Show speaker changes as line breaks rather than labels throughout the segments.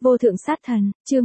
Vô thượng sát thần, chương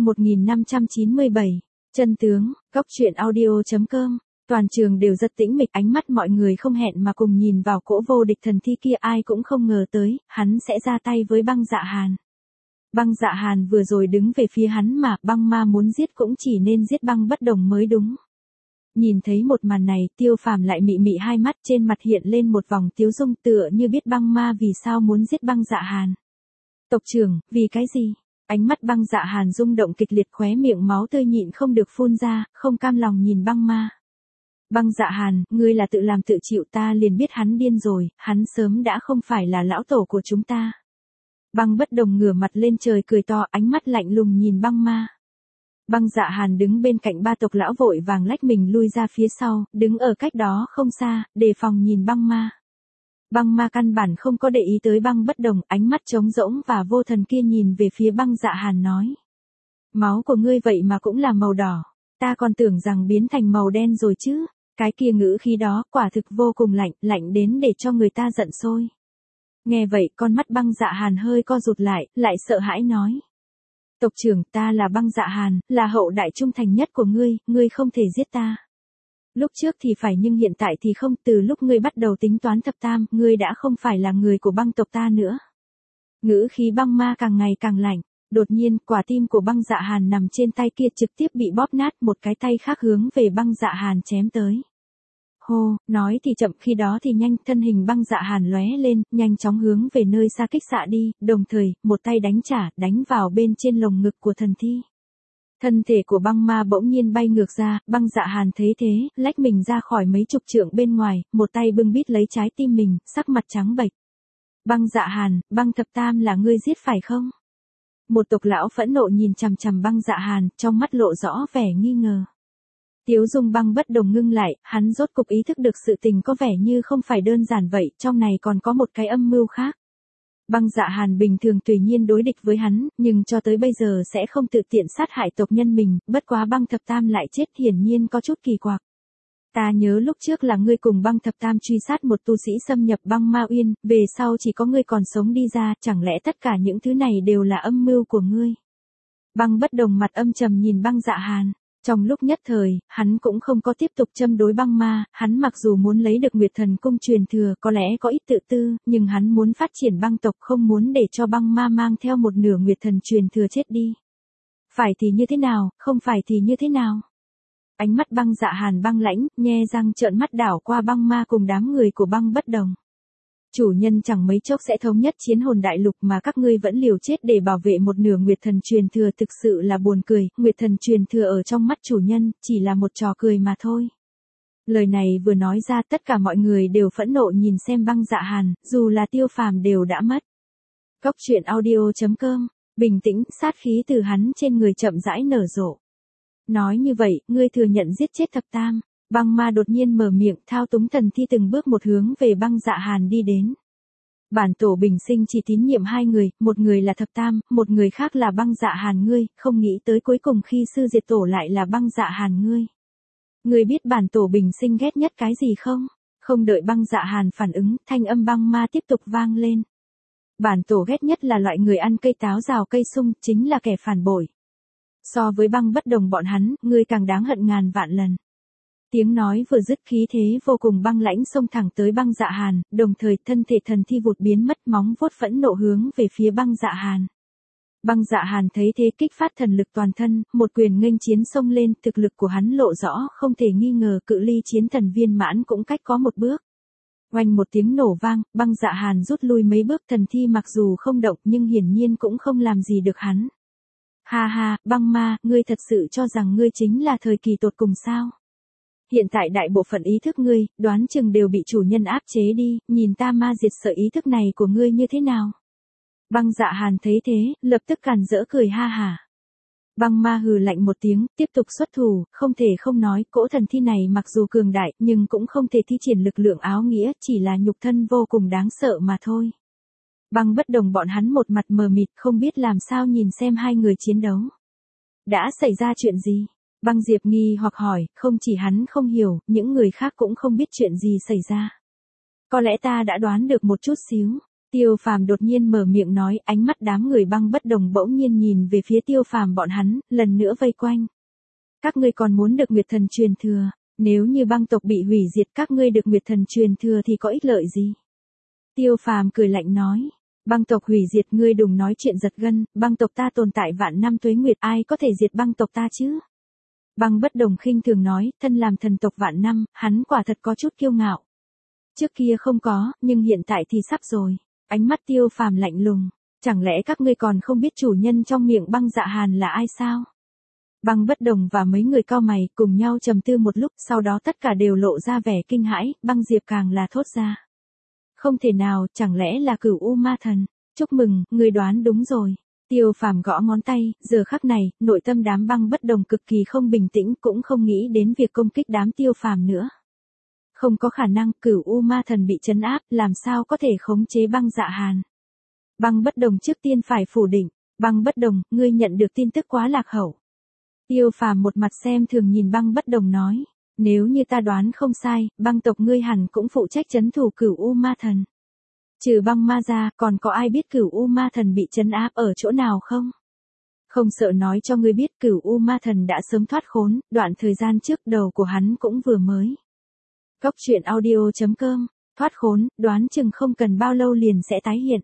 1597. Chân tướng, góc truyện audio.com. Toàn trường đều rất tĩnh mịch, ánh mắt mọi người không hẹn mà cùng nhìn vào cỗ vô địch thần thi kia, ai cũng không ngờ tới, hắn sẽ ra tay với Băng Dạ Hàn. Băng Dạ Hàn vừa rồi đứng về phía hắn mà, băng ma muốn giết cũng chỉ nên giết Băng Bất Đồng mới đúng. Nhìn thấy một màn này, Tiêu Phàm lại mị mị hai mắt, trên mặt hiện lên một vòng tiếu dung, tựa như biết băng ma vì sao muốn giết Băng Dạ Hàn. Tộc trưởng, vì cái gì? Ánh mắt Băng Dạ Hàn rung động kịch liệt, khóe miệng máu tươi nhịn không được phun ra, không cam lòng nhìn băng ma. Băng Dạ Hàn, ngươi là tự làm tự chịu, ta liền biết hắn điên rồi, hắn sớm đã không phải là lão tổ của chúng ta. Băng Bất Đồng ngửa mặt lên trời cười to, ánh mắt lạnh lùng nhìn băng ma. Băng Dạ Hàn đứng bên cạnh ba tộc lão vội vàng lách mình lui ra phía sau, đứng ở cách đó không xa, đề phòng nhìn băng ma. Băng ma căn bản không có để ý tới Băng Bất Đồng, ánh mắt trống rỗng và vô thần kia nhìn về phía Băng Dạ Hàn nói. Máu của ngươi vậy mà cũng là màu đỏ, ta còn tưởng rằng biến thành màu đen rồi chứ, cái kia ngữ khí đó quả thực vô cùng lạnh, lạnh đến để cho người ta giận sôi. Nghe vậy con mắt Băng Dạ Hàn hơi co rụt lại sợ hãi nói. Tộc trưởng, ta là Băng Dạ Hàn, là hậu đại trung thành nhất của ngươi không thể giết ta. Lúc trước thì phải nhưng hiện tại thì không, từ lúc ngươi bắt đầu tính toán thập tam, ngươi đã không phải là người của băng tộc ta nữa. Ngữ khí băng ma càng ngày càng lạnh, đột nhiên quả tim của Băng Dạ Hàn nằm trên tay kia trực tiếp bị bóp nát, một cái tay khác hướng về Băng Dạ Hàn chém tới. Hô, nói thì chậm khi đó thì nhanh, thân hình Băng Dạ Hàn lóe lên, nhanh chóng hướng về nơi xa kích xạ đi, đồng thời, một tay đánh vào bên trên lồng ngực của thần thi. Thân thể của băng ma bỗng nhiên bay ngược ra, Băng Dạ Hàn thấy thế, lách mình ra khỏi mấy chục trượng bên ngoài, một tay bưng bít lấy trái tim mình, sắc mặt trắng bệch. Băng Dạ Hàn, Băng Thập Tam là ngươi giết phải không? Một tộc lão phẫn nộ nhìn chằm chằm Băng Dạ Hàn, trong mắt lộ rõ vẻ nghi ngờ. Tiếu dung Băng Bất Đồng ngưng lại, hắn rốt cục ý thức được sự tình có vẻ như không phải đơn giản vậy, trong này còn có một cái âm mưu khác. Băng Dạ Hàn bình thường tùy nhiên đối địch với hắn, nhưng cho tới bây giờ sẽ không tự tiện sát hại tộc nhân mình, bất quá Băng Thập Tam lại chết hiển nhiên có chút kỳ quặc. Ta nhớ lúc trước là ngươi cùng Băng Thập Tam truy sát một tu sĩ xâm nhập băng ma uyên, về sau chỉ có ngươi còn sống đi ra, chẳng lẽ tất cả những thứ này đều là âm mưu của ngươi? Băng Bất Đồng mặt âm trầm nhìn Băng Dạ Hàn. Trong lúc nhất thời, hắn cũng không có tiếp tục châm đối băng ma, hắn mặc dù muốn lấy được Nguyệt Thần Cung truyền thừa có lẽ có ít tự tư, nhưng hắn muốn phát triển băng tộc, không muốn để cho băng ma mang theo một nửa Nguyệt Thần truyền thừa chết đi. Phải thì như thế nào, không phải thì như thế nào? Ánh mắt Băng Dạ Hàn băng lãnh, nhe răng trợn mắt đảo qua băng ma cùng đám người của Băng Bất Đồng. Chủ nhân chẳng mấy chốc sẽ thống nhất chiến hồn đại lục mà các ngươi vẫn liều chết để bảo vệ một nửa Nguyệt Thần truyền thừa, thực sự là buồn cười, Nguyệt Thần truyền thừa ở trong mắt chủ nhân, chỉ là một trò cười mà thôi. Lời này vừa nói ra, tất cả mọi người đều phẫn nộ nhìn xem Băng Dạ Hàn, dù là Tiêu Phàm đều đã mất. Góc truyện audio.com, bình tĩnh, sát khí từ hắn trên người chậm rãi nở rộ. Nói như vậy, ngươi thừa nhận giết chết Thập Tam. Băng ma đột nhiên mở miệng, thao túng thần thi từng bước một hướng về Băng Dạ Hàn đi đến. Bản tổ bình sinh chỉ tín nhiệm hai người, một người là Thập Tam, một người khác là Băng Dạ Hàn ngươi, không nghĩ tới cuối cùng khi sư diệt tổ lại là Băng Dạ Hàn ngươi. Ngươi biết bản tổ bình sinh ghét nhất cái gì không? Không đợi Băng Dạ Hàn phản ứng, thanh âm băng ma tiếp tục vang lên. Bản tổ ghét nhất là loại người ăn cây táo rào cây sung, chính là kẻ phản bội. So với Băng Bất Đồng bọn hắn, ngươi càng đáng hận ngàn vạn lần. Tiếng nói vừa dứt, khí thế vô cùng băng lãnh xông thẳng tới Băng Dạ Hàn, đồng thời thân thể thần thi vụt biến mất, móng vuốt phẫn nộ hướng về phía Băng Dạ Hàn. Băng Dạ Hàn thấy thế kích phát thần lực toàn thân, một quyền nghênh chiến xông lên, thực lực của hắn lộ rõ, không thể nghi ngờ, cự ly chiến thần viên mãn cũng cách có một bước. Oanh một tiếng nổ vang, Băng Dạ Hàn rút lui mấy bước, thần thi mặc dù không động nhưng hiển nhiên cũng không làm gì được hắn. Ha ha, băng ma, ngươi thật sự cho rằng ngươi chính là thời kỳ tột cùng sao? Hiện tại đại bộ phận ý thức ngươi, đoán chừng đều bị chủ nhân áp chế đi, nhìn ta ma diệt sợ ý thức này của ngươi như thế nào? Băng Dạ Hàn thấy thế, lập tức càn rỡ cười ha hả. Băng ma hừ lạnh một tiếng, tiếp tục xuất thủ, không thể không nói, cỗ thần thi này mặc dù cường đại, nhưng cũng không thể thi triển lực lượng áo nghĩa, chỉ là nhục thân vô cùng đáng sợ mà thôi. Băng Bất Đồng bọn hắn một mặt mờ mịt, không biết làm sao nhìn xem hai người chiến đấu. Đã xảy ra chuyện gì? Băng Diệp nghi hoặc hỏi, không chỉ hắn không hiểu, những người khác cũng không biết chuyện gì xảy ra. Có lẽ ta đã đoán được một chút xíu. Tiêu Phàm đột nhiên mở miệng nói, ánh mắt đám người Băng Bất Đồng bỗng nhiên nhìn về phía Tiêu Phàm bọn hắn, lần nữa vây quanh. Các ngươi còn muốn được Nguyệt Thần truyền thừa, nếu như băng tộc bị hủy diệt các ngươi được Nguyệt Thần truyền thừa thì có ích lợi gì? Tiêu Phàm cười lạnh nói, băng tộc hủy diệt ngươi đừng nói chuyện giật gân, băng tộc ta tồn tại vạn năm tuế nguyệt ai có thể diệt băng tộc ta chứ? Băng Bất Đồng khinh thường nói, thân làm thần tộc vạn năm, hắn quả thật có chút kiêu ngạo. Trước kia không có, nhưng hiện tại thì sắp rồi. Ánh mắt Tiêu Phàm lạnh lùng, chẳng lẽ các ngươi còn không biết chủ nhân trong miệng Băng Dạ Hàn là ai sao? Băng Bất Đồng và mấy người cao mày cùng nhau trầm tư một lúc, sau đó tất cả đều lộ ra vẻ kinh hãi, Băng Diệp càng là thốt ra. Không thể nào, chẳng lẽ là Cửu U Ma Thần? Chúc mừng, ngươi đoán đúng rồi. Tiêu Phàm gõ ngón tay, giờ khắc này, nội tâm đám Băng Bất Đồng cực kỳ không bình tĩnh, cũng không nghĩ đến việc công kích đám Tiêu Phàm nữa. Không có khả năng, Cửu U Ma Thần bị trấn áp, làm sao có thể khống chế Băng Dạ Hàn? Băng Bất Đồng trước tiên phải phủ định, Băng Bất Đồng, ngươi nhận được tin tức quá lạc hậu. Tiêu Phàm một mặt xem thường nhìn Băng Bất Đồng nói, nếu như ta đoán không sai, băng tộc ngươi hẳn cũng phụ trách trấn thủ Cửu U Ma Thần. Trừ băng ma ra, còn có ai biết Cửu U Ma Thần bị trấn áp ở chỗ nào không? Không sợ nói cho ngươi biết Cửu U Ma Thần đã sớm thoát khốn, đoạn thời gian trước đầu của hắn cũng vừa mới. Cốc truyện audio.com, thoát khốn, đoán chừng không cần bao lâu liền sẽ tái hiện.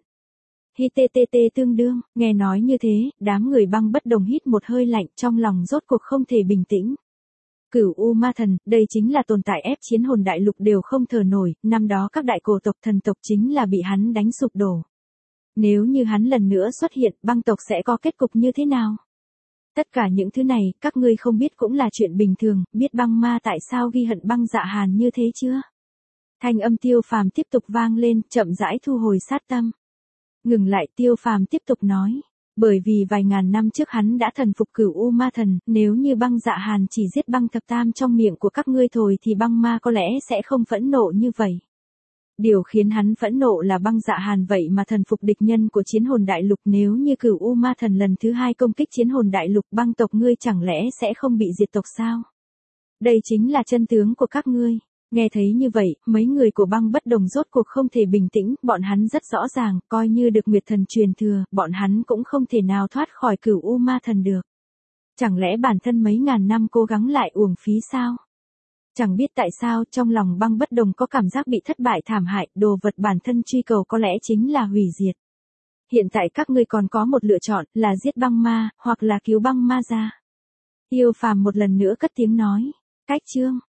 HTTT tương đương, nghe nói như thế, đám người Băng Bất Đồng hít một hơi lạnh trong lòng rốt cuộc không thể bình tĩnh. Cửu U Ma Thần, đây chính là tồn tại ép chiến hồn đại lục đều không thở nổi, năm đó các đại cổ tộc thần tộc chính là bị hắn đánh sụp đổ. Nếu như hắn lần nữa xuất hiện, băng tộc sẽ có kết cục như thế nào? Tất cả những thứ này, các ngươi không biết cũng là chuyện bình thường, biết băng ma tại sao ghi hận Băng Dạ Hàn như thế chưa? Thanh âm Tiêu Phàm tiếp tục vang lên, chậm rãi thu hồi sát tâm. Ngừng lại, Tiêu Phàm tiếp tục nói, bởi vì vài ngàn năm trước hắn đã thần phục Cửu U Ma Thần, nếu như Băng Dạ Hàn chỉ giết Băng Thập Tam trong miệng của các ngươi thôi thì băng ma có lẽ sẽ không phẫn nộ như vậy. Điều khiến hắn phẫn nộ là Băng Dạ Hàn vậy mà thần phục địch nhân của chiến hồn đại lục, nếu như Cửu U Ma Thần lần thứ hai công kích chiến hồn đại lục, băng tộc ngươi chẳng lẽ sẽ không bị diệt tộc sao? Đây chính là chân tướng của các ngươi. Nghe thấy như vậy, mấy người của Băng Bất Đồng rốt cuộc không thể bình tĩnh, bọn hắn rất rõ ràng, coi như được Nguyệt Thần truyền thừa, bọn hắn cũng không thể nào thoát khỏi Cửu U Ma Thần được. Chẳng lẽ bản thân mấy ngàn năm cố gắng lại uổng phí sao? Chẳng biết tại sao, trong lòng Băng Bất Đồng có cảm giác bị thất bại thảm hại, đồ vật bản thân truy cầu có lẽ chính là hủy diệt. Hiện tại các ngươi còn có một lựa chọn, là giết băng ma, hoặc là cứu băng ma ra. Tiêu Phàm một lần nữa cất tiếng nói, cách chương.